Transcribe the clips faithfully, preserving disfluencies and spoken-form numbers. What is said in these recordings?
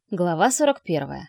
Глава сорок первая.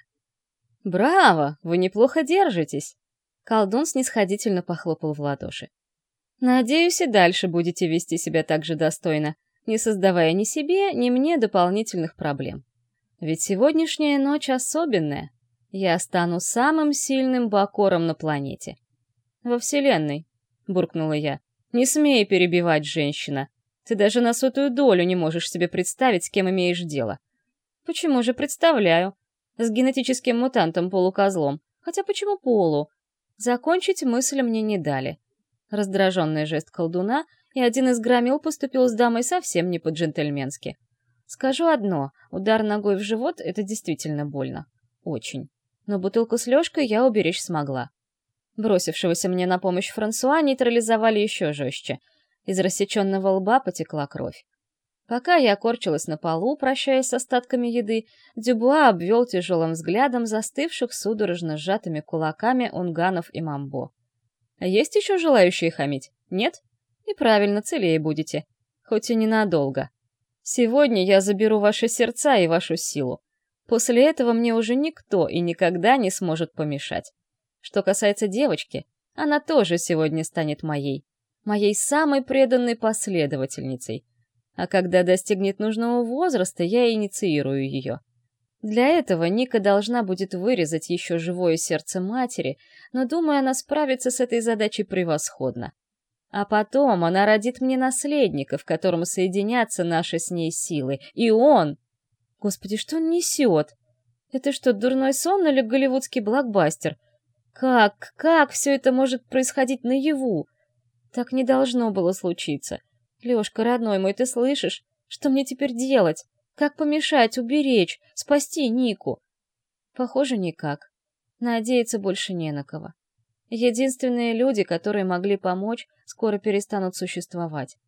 «Браво! Вы неплохо держитесь!» Колдун снисходительно похлопал в ладоши. «Надеюсь, и дальше будете вести себя так же достойно, не создавая ни себе, ни мне дополнительных проблем. Ведь сегодняшняя ночь особенная. Я стану самым сильным бакором на планете. Во Вселенной», — буркнула я. «Не смей перебивать, женщина. Ты даже на сотую долю не можешь себе представить, с кем имеешь дело». «Почему же представляю? С генетическим мутантом-полукозлом. Хотя почему полу?» Закончить мысль мне не дали. Раздраженный жест колдуна, и один из громил поступил с дамой совсем не по-джентльменски. Скажу одно, удар ногой в живот — это действительно больно. Очень. Но бутылку с Лёшкой я уберечь смогла. Бросившегося мне на помощь Франсуа нейтрализовали еще жестче. Из рассеченного лба потекла кровь. Пока я корчилась на полу, прощаясь с остатками еды, Дюбуа обвел тяжелым взглядом застывших судорожно сжатыми кулаками унганов и мамбо. «Есть еще желающие хамить? Нет? И правильно, целее будете. Хоть и ненадолго. Сегодня я заберу ваши сердца и вашу силу. После этого мне уже никто и никогда не сможет помешать. Что касается девочки, она тоже сегодня станет моей. Моей самой преданной последовательницей. А когда достигнет нужного возраста, я инициирую ее. Для этого Ника должна будет вырезать еще живое сердце матери, но, думаю, она справится с этой задачей превосходно. А потом она родит мне наследника, в котором соединятся наши с ней силы. И он... Господи, что он несет? Это что, дурной сон или голливудский блокбастер? Как, как все это может происходить наяву? Так не должно было случиться. Лёшка, родной мой, ты слышишь? Что мне теперь делать? Как помешать, уберечь, спасти Нику? Похоже, никак. Надеяться больше не на кого. Единственные люди, которые могли помочь, скоро перестанут существовать.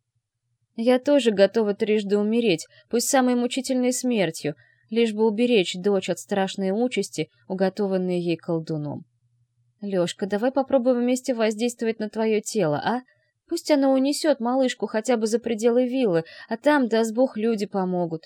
Я тоже готова трижды умереть, пусть самой мучительной смертью, лишь бы уберечь дочь от страшной участи, уготованной ей колдуном. Лёшка, давай попробуем вместе воздействовать на твое тело, а? Пусть она унесет малышку хотя бы за пределы виллы, а там, даст Бог, люди помогут.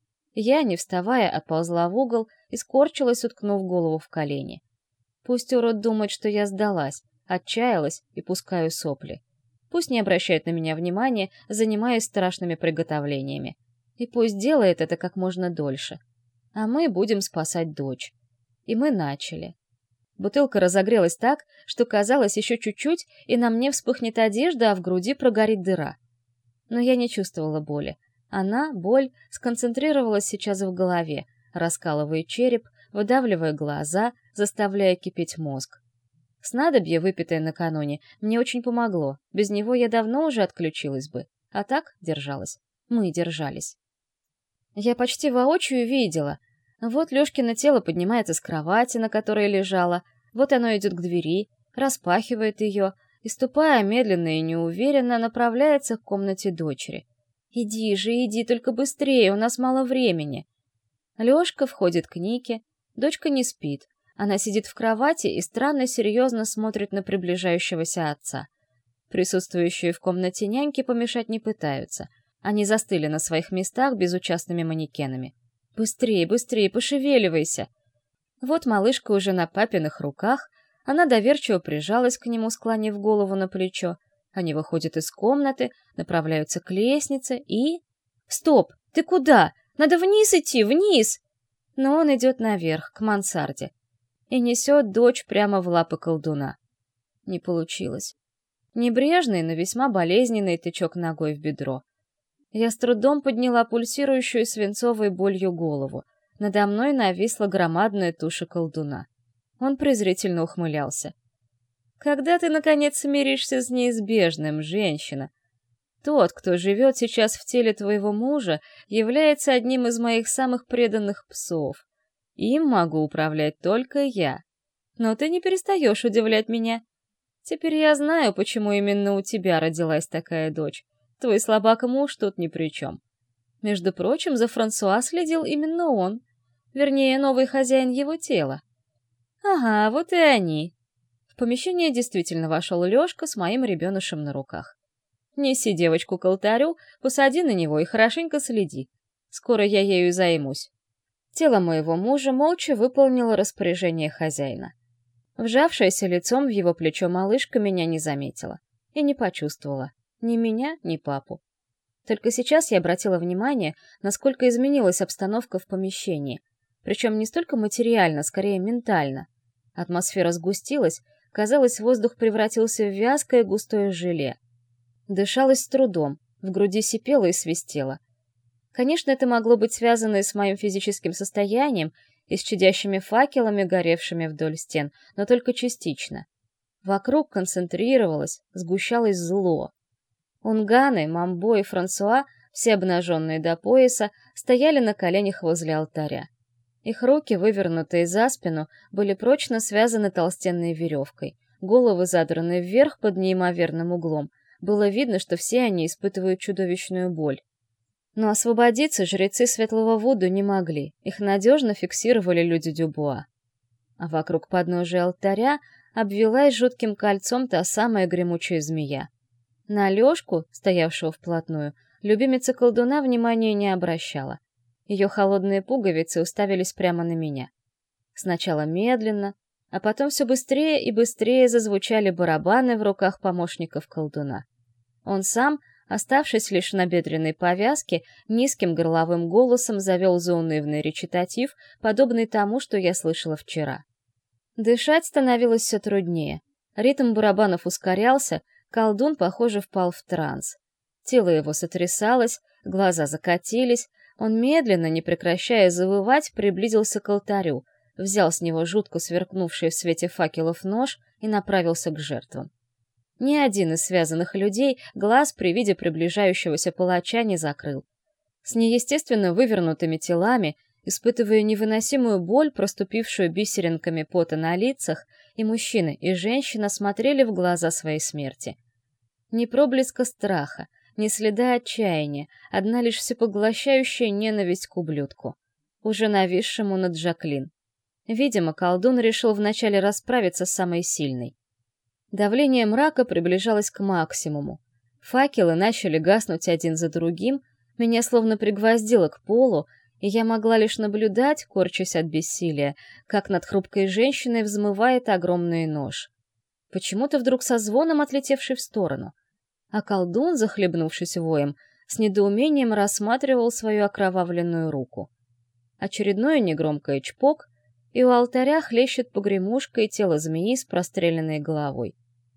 Я, не вставая, отползла в угол и скорчилась, уткнув голову в колени. Пусть урод думает, что я сдалась, отчаялась и пускаю сопли. Пусть не обращает на меня внимания, занимаясь страшными приготовлениями. И пусть делает это как можно дольше. А мы будем спасать дочь. И мы начали. Бутылка разогрелась так, что казалось еще чуть-чуть, и на мне вспыхнет одежда, а в груди прогорит дыра. Но я не чувствовала боли. Она, боль, сконцентрировалась сейчас в голове, раскалывая череп, выдавливая глаза, заставляя кипеть мозг. Снадобье, выпитое накануне, мне очень помогло. Без него я давно уже отключилась бы. А так держалась. Мы держались. Я почти воочию видела. Вот Лёшкино тело поднимается с кровати, на которой лежала, вот оно идет к двери, распахивает ее и, ступая медленно и неуверенно, направляется к комнате дочери. «Иди же, иди, только быстрее, у нас мало времени». Лёшка входит к Нике, дочка не спит. Она сидит в кровати и странно серьезно смотрит на приближающегося отца. Присутствующие в комнате няньки помешать не пытаются. Они застыли на своих местах безучастными манекенами. «Быстрее, быстрее, пошевеливайся!» Вот малышка уже на папиных руках, она доверчиво прижалась к нему, склонив голову на плечо. Они выходят из комнаты, направляются к лестнице и... «Стоп! Ты куда? Надо вниз идти, вниз!» Но он идет наверх, к мансарде, и несет дочь прямо в лапы колдуна. Не получилось. Небрежный, но весьма болезненный тычок ногой в бедро. Я с трудом подняла пульсирующую свинцовой болью голову. Надо мной нависла громадная туша колдуна. Он презрительно ухмылялся. «Когда ты, наконец, смиришься с неизбежным, женщина? Тот, кто живет сейчас в теле твоего мужа, является одним из моих самых преданных псов. Им могу управлять только я. Но ты не перестаешь удивлять меня. Теперь я знаю, почему именно у тебя родилась такая дочь. Твой слабак-муж тут ни при чем. Между прочим, за Франсуа следил именно он. Вернее, новый хозяин его тела. Ага, вот и они. В помещение действительно вошел Лёшка с моим ребенышем на руках. Неси девочку к алтарю, посади на него и хорошенько следи. Скоро я ею займусь. Тело моего мужа молча выполнило распоряжение хозяина. Вжавшаяся лицом в его плечо малышка меня не заметила и не почувствовала. Ни меня, ни папу. Только сейчас я обратила внимание, насколько изменилась обстановка в помещении. Причем не столько материально, скорее ментально. Атмосфера сгустилась, казалось, воздух превратился в вязкое густое желе. Дышалось с трудом, в груди сипело и свистело. Конечно, это могло быть связано и с моим физическим состоянием, и с чадящими факелами, горевшими вдоль стен, но только частично. Вокруг концентрировалось, сгущалось зло. Унганы, Мамбо и Франсуа, все обнаженные до пояса, стояли на коленях возле алтаря. Их руки, вывернутые за спину, были прочно связаны толстенной веревкой, головы задраны вверх под неимоверным углом. Было видно, что все они испытывают чудовищную боль. Но освободиться жрецы Светлого Вуду не могли, их надежно фиксировали люди Дюбуа. А вокруг подножия алтаря обвелась жутким кольцом та самая гремучая змея. На Лёшку, стоявшего вплотную, любимица колдуна внимания не обращала. Ее холодные пуговицы уставились прямо на меня. Сначала медленно, а потом все быстрее и быстрее зазвучали барабаны в руках помощников колдуна. Он сам, оставшись лишь на бедренной повязке, низким горловым голосом завел заунывный речитатив, подобный тому, что я слышала вчера. Дышать становилось все труднее. Ритм барабанов ускорялся, колдун, похоже, впал в транс. Тело его сотрясалось, глаза закатились, он медленно, не прекращая завывать, приблизился к алтарю, взял с него жутко сверкнувший в свете факелов нож и направился к жертвам. Ни один из связанных людей глаз при виде приближающегося палача не закрыл. С неестественно вывернутыми телами, испытывая невыносимую боль, проступившую бисеринками пота на лицах, и мужчина, и женщина смотрели в глаза своей смерти. Ни проблеска страха, ни следа отчаяния, одна лишь всепоглощающая ненависть к ублюдку, уже нависшему над Жаклин. Видимо, колдун решил вначале расправиться с самой сильной. Давление мрака приближалось к максимуму. Факелы начали гаснуть один за другим, меня словно пригвоздило к полу, и я могла лишь наблюдать, корчась от бессилия, как над хрупкой женщиной взмывает огромный нож. Почему-то вдруг со звоном отлетевший в сторону. А колдун, захлебнувшись воем, с недоумением рассматривал свою окровавленную руку. Очередное негромкое чпок, и у алтаря хлещет погремушкой тело змеи с простреленной головой.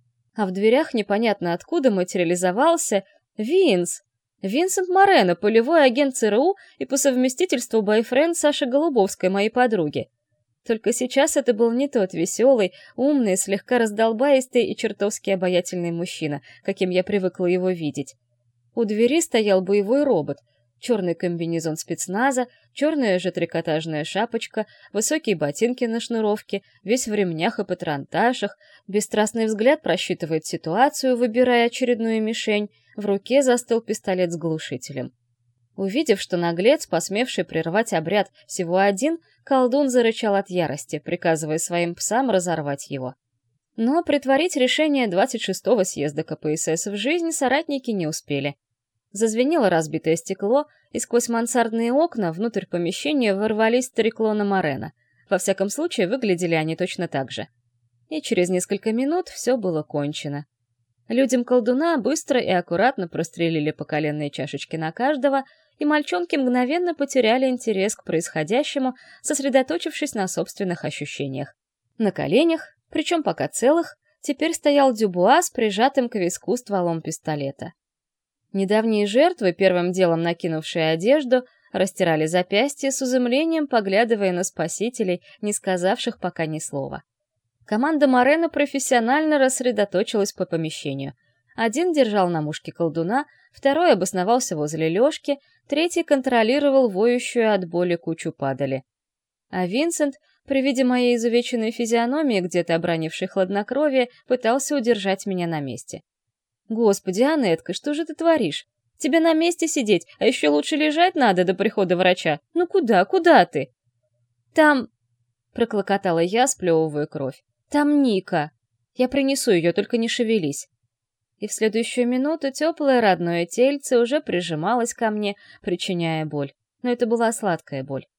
А в дверях непонятно откуда материализовался Винс! Винсент Морено, полевой агент ЦРУ и по совместительству бойфренд Саши Голубовской, моей подруги. Только сейчас это был не тот веселый, умный, слегка раздолбаистый и чертовски обаятельный мужчина, каким я привыкла его видеть. У двери стоял боевой робот, черный комбинезон спецназа, черная же трикотажная шапочка, высокие ботинки на шнуровке, весь в ремнях и патронташах, бесстрастный взгляд просчитывает ситуацию, выбирая очередную мишень, в руке застыл пистолет с глушителем. Увидев, что наглец, посмевший прервать обряд, всего один, колдун зарычал от ярости, приказывая своим псам разорвать его. Но притворить решение двадцать шестого съезда ка пэ эс эс в жизнь соратники не успели. Зазвенело разбитое стекло, и сквозь мансардные окна внутрь помещения ворвались стариклоны Морено. Во всяком случае, выглядели они точно так же. И через несколько минут все было кончено. Людям колдуна быстро и аккуратно прострелили по коленной чашечке на каждого, и мальчонки мгновенно потеряли интерес к происходящему, сосредоточившись на собственных ощущениях. На коленях, причем пока целых, теперь стоял Дюбуа с прижатым к виску стволом пистолета. Недавние жертвы, первым делом накинувшие одежду, растирали запястья с изумлением, поглядывая на спасителей, не сказавших пока ни слова. Команда Морено профессионально рассредоточилась по помещению. Один держал на мушке колдуна, второй обосновался возле Лёшки, третий контролировал воющую от боли кучу падали. А Винсент, при виде моей изувеченной физиономии, где-то обронившей хладнокровие, пытался удержать меня на месте. «Господи, Анетка, что же ты творишь? Тебе на месте сидеть, а еще лучше лежать надо до прихода врача. Ну куда, куда ты?» «Там...» — проклокотала я, сплевывая кровь. «Там Ника. Я принесу ее, только не шевелись». И в следующую минуту теплое родное тельце уже прижималось ко мне, причиняя боль. Но это была сладкая боль.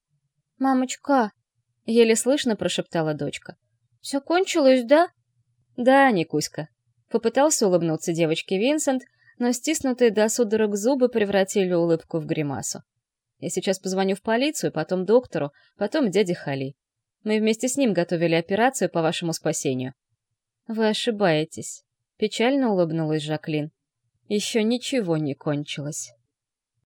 «Мамочка!» — еле слышно прошептала дочка. «Все кончилось, да?» «Да, Никуська». Попытался улыбнуться девочке Винсент, но стиснутые до судорог зубы превратили улыбку в гримасу. «Я сейчас позвоню в полицию, потом доктору, потом дяде Хали. Мы вместе с ним готовили операцию по вашему спасению». «Вы ошибаетесь», — печально улыбнулась Жаклин. «Еще ничего не кончилось».